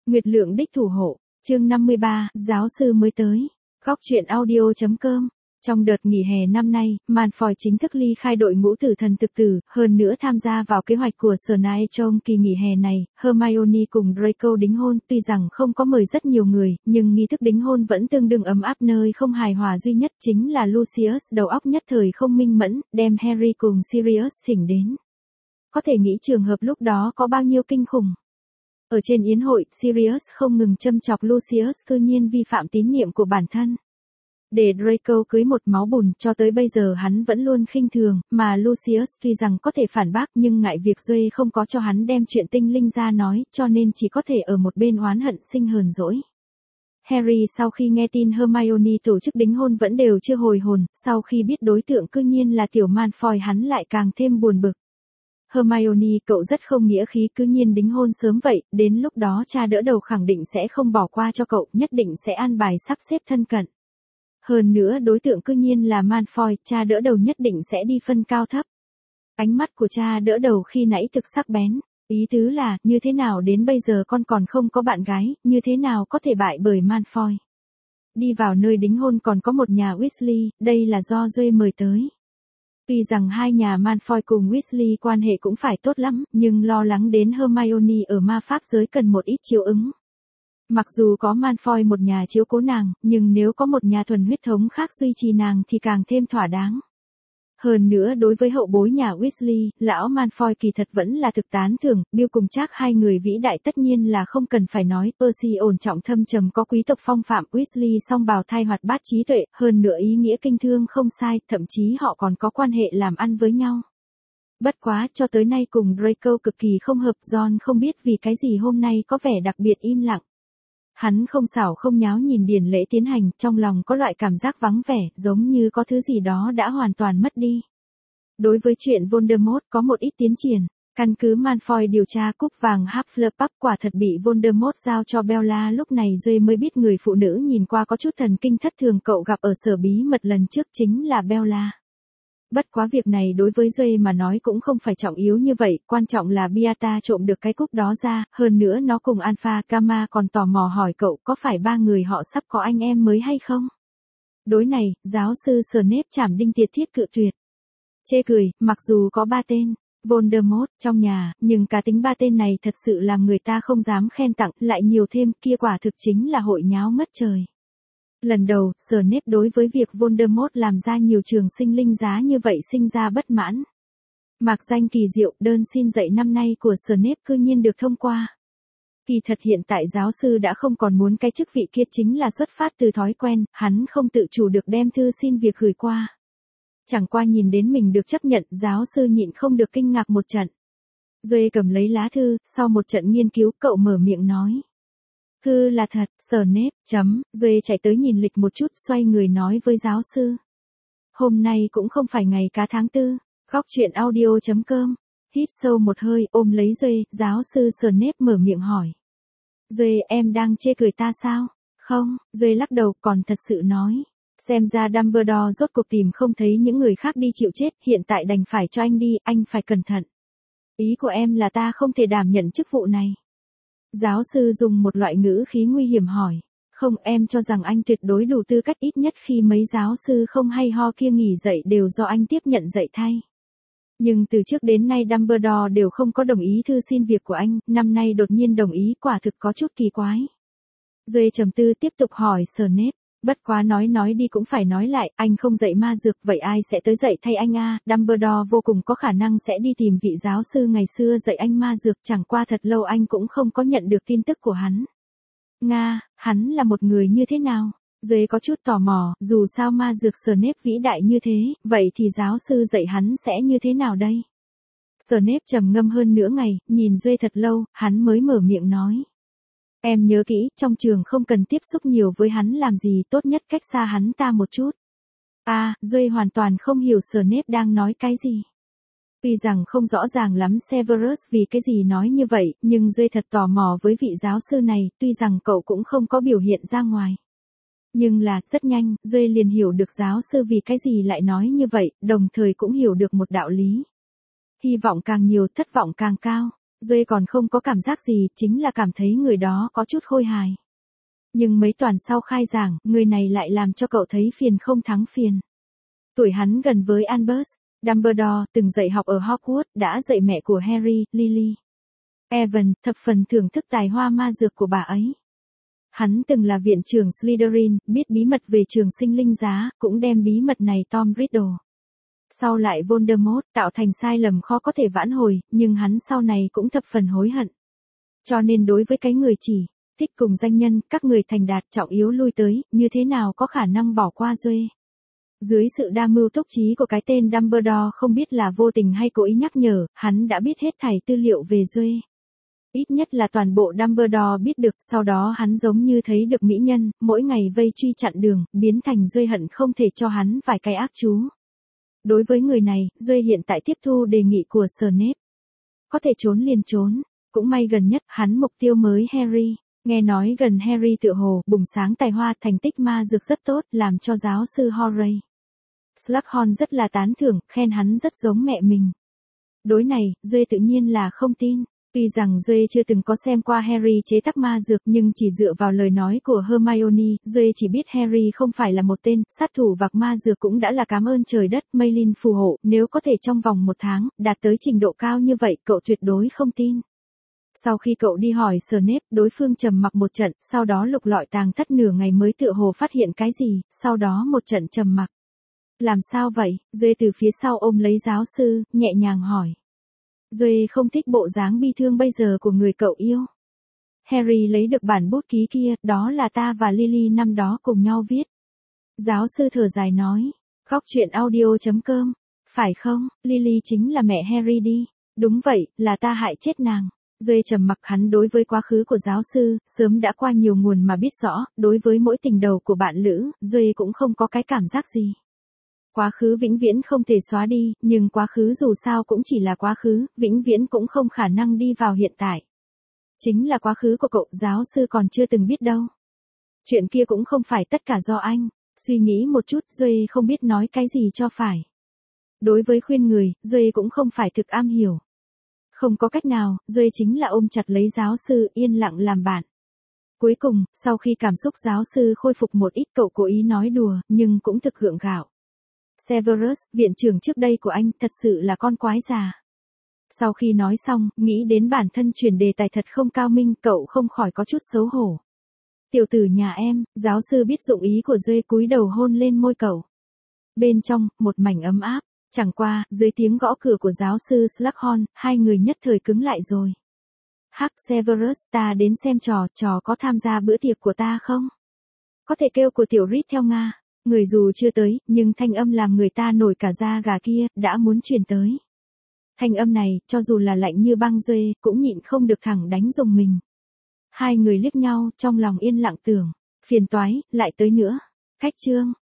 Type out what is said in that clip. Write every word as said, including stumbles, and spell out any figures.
Nguyệt Lượng đích thủ hộ, chương năm mươi ba, giáo sư mới tới. Góc truyện audio.com. Trong đợt nghỉ hè năm nay, Malfoy chính thức ly khai đội ngũ tử thần thực tử, hơn nữa tham gia vào kế hoạch của Snape trong kỳ nghỉ hè này. Hermione cùng Draco đính hôn, tuy rằng không có mời rất nhiều người, nhưng nghi thức đính hôn vẫn tương đương ấm áp. Nơi không hài hòa duy nhất chính là Lucius đầu óc nhất thời không minh mẫn, đem Harry cùng Sirius thỉnh đến. Có thể nghĩ trường hợp lúc đó có bao nhiêu kinh khủng. Ở trên yến hội, Sirius không ngừng châm chọc Lucius cư nhiên vi phạm tín nhiệm của bản thân. Để Draco cưới một máu bùn, cho tới bây giờ hắn vẫn luôn khinh thường, mà Lucius tuy rằng có thể phản bác nhưng ngại việc Duệ không có cho hắn đem chuyện tinh linh ra nói, cho nên chỉ có thể ở một bên oán hận sinh hờn dỗi. Harry sau khi nghe tin Hermione tổ chức đính hôn vẫn đều chưa hồi hồn, sau khi biết đối tượng cư nhiên là tiểu Malfoy hắn lại càng thêm buồn bực. Hermione, cậu rất không nghĩa khí, cứ nhiên đính hôn sớm vậy, đến lúc đó cha đỡ đầu khẳng định sẽ không bỏ qua cho cậu, nhất định sẽ an bài sắp xếp thân cận. Hơn nữa đối tượng cư nhiên là Malfoy, cha đỡ đầu nhất định sẽ đi phân cao thấp. Ánh mắt của cha đỡ đầu khi nãy thực sắc bén, ý tứ là, như thế nào đến bây giờ con còn không có bạn gái, như thế nào có thể bại bởi Malfoy. Đi vào nơi đính hôn còn có một nhà Weasley, đây là do Duệ mời tới. Tuy rằng hai nhà Malfoy cùng Weasley quan hệ cũng phải tốt lắm, nhưng lo lắng đến Hermione ở ma pháp giới cần một ít chiếu ứng. Mặc dù có Malfoy một nhà chiếu cố nàng, nhưng nếu có một nhà thuần huyết thống khác duy trì nàng thì càng thêm thỏa đáng. Hơn nữa đối với hậu bối nhà Weasley, lão Malfoy kỳ thật vẫn là thực tán thưởng, Bill cùng Charles hai người vĩ đại tất nhiên là không cần phải nói, Percy ổn trọng thâm trầm có quý tộc phong phạm, Weasley song bào thai hoạt bát trí tuệ, hơn nữa ý nghĩa kinh thương không sai, thậm chí họ còn có quan hệ làm ăn với nhau. Bất quá, cho tới nay cùng Draco cực kỳ không hợp, John không biết vì cái gì hôm nay có vẻ đặc biệt im lặng. Hắn không xảo không nháo nhìn điển lễ tiến hành, trong lòng có loại cảm giác vắng vẻ, giống như có thứ gì đó đã hoàn toàn mất đi. Đối với chuyện Voldemort có một ít tiến triển, căn cứ Malfoy điều tra cúp vàng Hufflepuff quả thật bị Voldemort giao cho Bella, lúc này Duệ mới biết người phụ nữ nhìn qua có chút thần kinh thất thường cậu gặp ở sở bí mật lần trước chính là Bella. Bất quá việc này đối với Duệ mà nói cũng không phải trọng yếu như vậy, quan trọng là Beata trộm được cái cúp đó ra, hơn nữa nó cùng Alpha Gamma còn tò mò hỏi cậu có phải ba người họ sắp có anh em mới hay không? Đối này, giáo sư Snape chảm đinh tiệt thiết cự tuyệt. Chê cười, mặc dù có ba tên Voldemort trong nhà, nhưng cá tính ba tên này thật sự làm người ta không dám khen tặng, lại nhiều thêm kia quả thực chính là hội nháo ngất trời. Lần đầu, Snape đối với việc Voldemort làm ra nhiều trường sinh linh giá như vậy sinh ra bất mãn. Mạc danh kỳ diệu, đơn xin dạy năm nay của Snape cư nhiên được thông qua. Kỳ thật hiện tại giáo sư đã không còn muốn cái chức vị kia, chính là xuất phát từ thói quen, hắn không tự chủ được đem thư xin việc gửi qua. Chẳng qua nhìn đến mình được chấp nhận, giáo sư nhịn không được kinh ngạc một trận. Duệ cầm lấy lá thư, sau một trận nghiên cứu, cậu mở miệng nói. Thư là thật, Snape, chấm, Duệ chạy tới nhìn lịch một chút, xoay người nói với giáo sư. Hôm nay cũng không phải ngày cá tháng tư, góc truyện audio.com, hít sâu một hơi, ôm lấy Duệ, giáo sư Snape mở miệng hỏi. Duệ, em đang chê cười ta sao? Không, Duệ lắc đầu, còn thật sự nói. Xem ra Dumbledore rốt cuộc tìm không thấy những người khác đi chịu chết, hiện tại đành phải cho anh đi, anh phải cẩn thận. Ý của em là ta không thể đảm nhận chức vụ này. Giáo sư dùng một loại ngữ khí nguy hiểm hỏi. Không, em cho rằng anh tuyệt đối đủ tư cách, ít nhất khi mấy giáo sư không hay ho kia nghỉ dạy đều do anh tiếp nhận dạy thay. Nhưng từ trước đến nay Dumbledore đều không có đồng ý thư xin việc của anh, năm nay đột nhiên đồng ý, quả thực có chút kỳ quái. Duệ trầm tư tiếp tục hỏi Snape. Bất quá nói nói đi cũng phải nói lại, anh không dạy ma dược, vậy ai sẽ tới dạy thay anh a? Dumbledore vô cùng có khả năng sẽ đi tìm vị giáo sư ngày xưa dạy anh ma dược, chẳng qua thật lâu anh cũng không có nhận được tin tức của hắn. Nga, hắn là một người như thế nào? Duệ có chút tò mò, dù sao ma dược Snape vĩ đại như thế, vậy thì giáo sư dạy hắn sẽ như thế nào đây? Snape trầm ngâm hơn nửa ngày, nhìn Duệ thật lâu, hắn mới mở miệng nói. Em nhớ kỹ, trong trường không cần tiếp xúc nhiều với hắn làm gì, tốt nhất cách xa hắn ta một chút. À, Duệ hoàn toàn không hiểu Snape đang nói cái gì. Tuy rằng không rõ ràng lắm Severus vì cái gì nói như vậy, nhưng Duệ thật tò mò với vị giáo sư này, tuy rằng cậu cũng không có biểu hiện ra ngoài. Nhưng là, rất nhanh, Duệ liền hiểu được giáo sư vì cái gì lại nói như vậy, đồng thời cũng hiểu được một đạo lý. Hy vọng càng nhiều, thất vọng càng cao. Duê còn không có cảm giác gì, chính là cảm thấy người đó có chút khôi hài. Nhưng mấy tuần sau khai giảng, người này lại làm cho cậu thấy phiền không thắng phiền. Tuổi hắn gần với Albus Dumbledore, từng dạy học ở Hogwarts, đã dạy mẹ của Harry, Lily Evans, thập phần thưởng thức tài hoa ma dược của bà ấy. Hắn từng là viện trưởng Slytherin, biết bí mật về trường sinh linh giá, cũng đem bí mật này Tom Riddle. Sau lại Voldemort, tạo thành sai lầm khó có thể vãn hồi, nhưng hắn sau này cũng thập phần hối hận. Cho nên đối với cái người chỉ thích cùng danh nhân, các người thành đạt trọng yếu lui tới, như thế nào có khả năng bỏ qua Duê. Dưới sự đa mưu túc trí của cái tên Dumbledore, không biết là vô tình hay cố ý nhắc nhở, hắn đã biết hết thảy tư liệu về Duê. Ít nhất là toàn bộ Dumbledore biết được, sau đó hắn giống như thấy được mỹ nhân, mỗi ngày vây truy chặn đường, biến thành Duê hận không thể cho hắn vài cái ác chú. Đối với người này, Duê hiện tại tiếp thu đề nghị của Snape. Có thể trốn liền trốn, cũng may gần nhất hắn mục tiêu mới Harry. Nghe nói gần Harry tựa hồ bùng sáng tài hoa, thành tích ma dược rất tốt, làm cho giáo sư Horace Slughorn rất là tán thưởng, khen hắn rất giống mẹ mình. Đối này, Duê tự nhiên là không tin. Tuy rằng Duê chưa từng có xem qua Harry chế tác ma dược, nhưng chỉ dựa vào lời nói của Hermione, Duê chỉ biết Harry không phải là một tên sát thủ vạc ma dược, cũng đã là cảm ơn trời đất Maylin phù hộ, nếu có thể trong vòng một tháng đạt tới trình độ cao như vậy, cậu tuyệt đối không tin. Sau khi cậu đi hỏi Snape, đối phương trầm mặc một trận, sau đó lục lọi tàng thất nửa ngày mới tựa hồ phát hiện cái gì, sau đó một trận trầm mặc. Làm sao vậy? Duê từ phía sau ôm lấy giáo sư, nhẹ nhàng hỏi. Duê không thích bộ dáng bi thương bây giờ của người cậu yêu. Harry lấy được bản bút ký kia, đó là ta và Lily năm đó cùng nhau viết. Giáo sư thở dài nói, góc truyện audio chấm com, phải không, Lily chính là mẹ Harry đi. Đúng vậy, là ta hại chết nàng. Duê trầm mặc, hắn đối với quá khứ của giáo sư, sớm đã qua nhiều nguồn mà biết rõ, đối với mỗi tình đầu của bạn lữ, Duê cũng không có cái cảm giác gì. Quá khứ vĩnh viễn không thể xóa đi, nhưng quá khứ dù sao cũng chỉ là quá khứ, vĩnh viễn cũng không khả năng đi vào hiện tại. Chính là quá khứ của cậu, giáo sư còn chưa từng biết đâu. Chuyện kia cũng không phải tất cả do anh. Suy nghĩ một chút, Duê không biết nói cái gì cho phải. Đối với khuyên người, Duê cũng không phải thực am hiểu. Không có cách nào, Duê chính là ôm chặt lấy giáo sư, yên lặng làm bạn. Cuối cùng, sau khi cảm xúc giáo sư khôi phục một ít, cậu cố ý nói đùa, nhưng cũng thực gượng gạo. Severus, viện trưởng trước đây của anh, thật sự là con quái già. Sau khi nói xong, nghĩ đến bản thân chuyển đề tài thật không cao minh, cậu không khỏi có chút xấu hổ. Tiểu tử nhà em, giáo sư biết dụng ý của Duê, cúi đầu hôn lên môi cậu. Bên trong, một mảnh ấm áp. Chẳng qua, dưới tiếng gõ cửa của giáo sư Slughorn, hai người nhất thời cứng lại rồi. Hắc, Severus, ta đến xem trò, trò có tham gia bữa tiệc của ta không? Có thể kêu của tiểu Reed theo Nga. Người dù chưa tới, nhưng thanh âm làm người ta nổi cả da gà kia, đã muốn truyền tới. Thanh âm này, cho dù là lạnh như băng, Duê, cũng nhịn không được thẳng đánh rùng mình. Hai người liếc nhau, trong lòng yên lặng tưởng, phiền toái, lại tới nữa. Cách chương.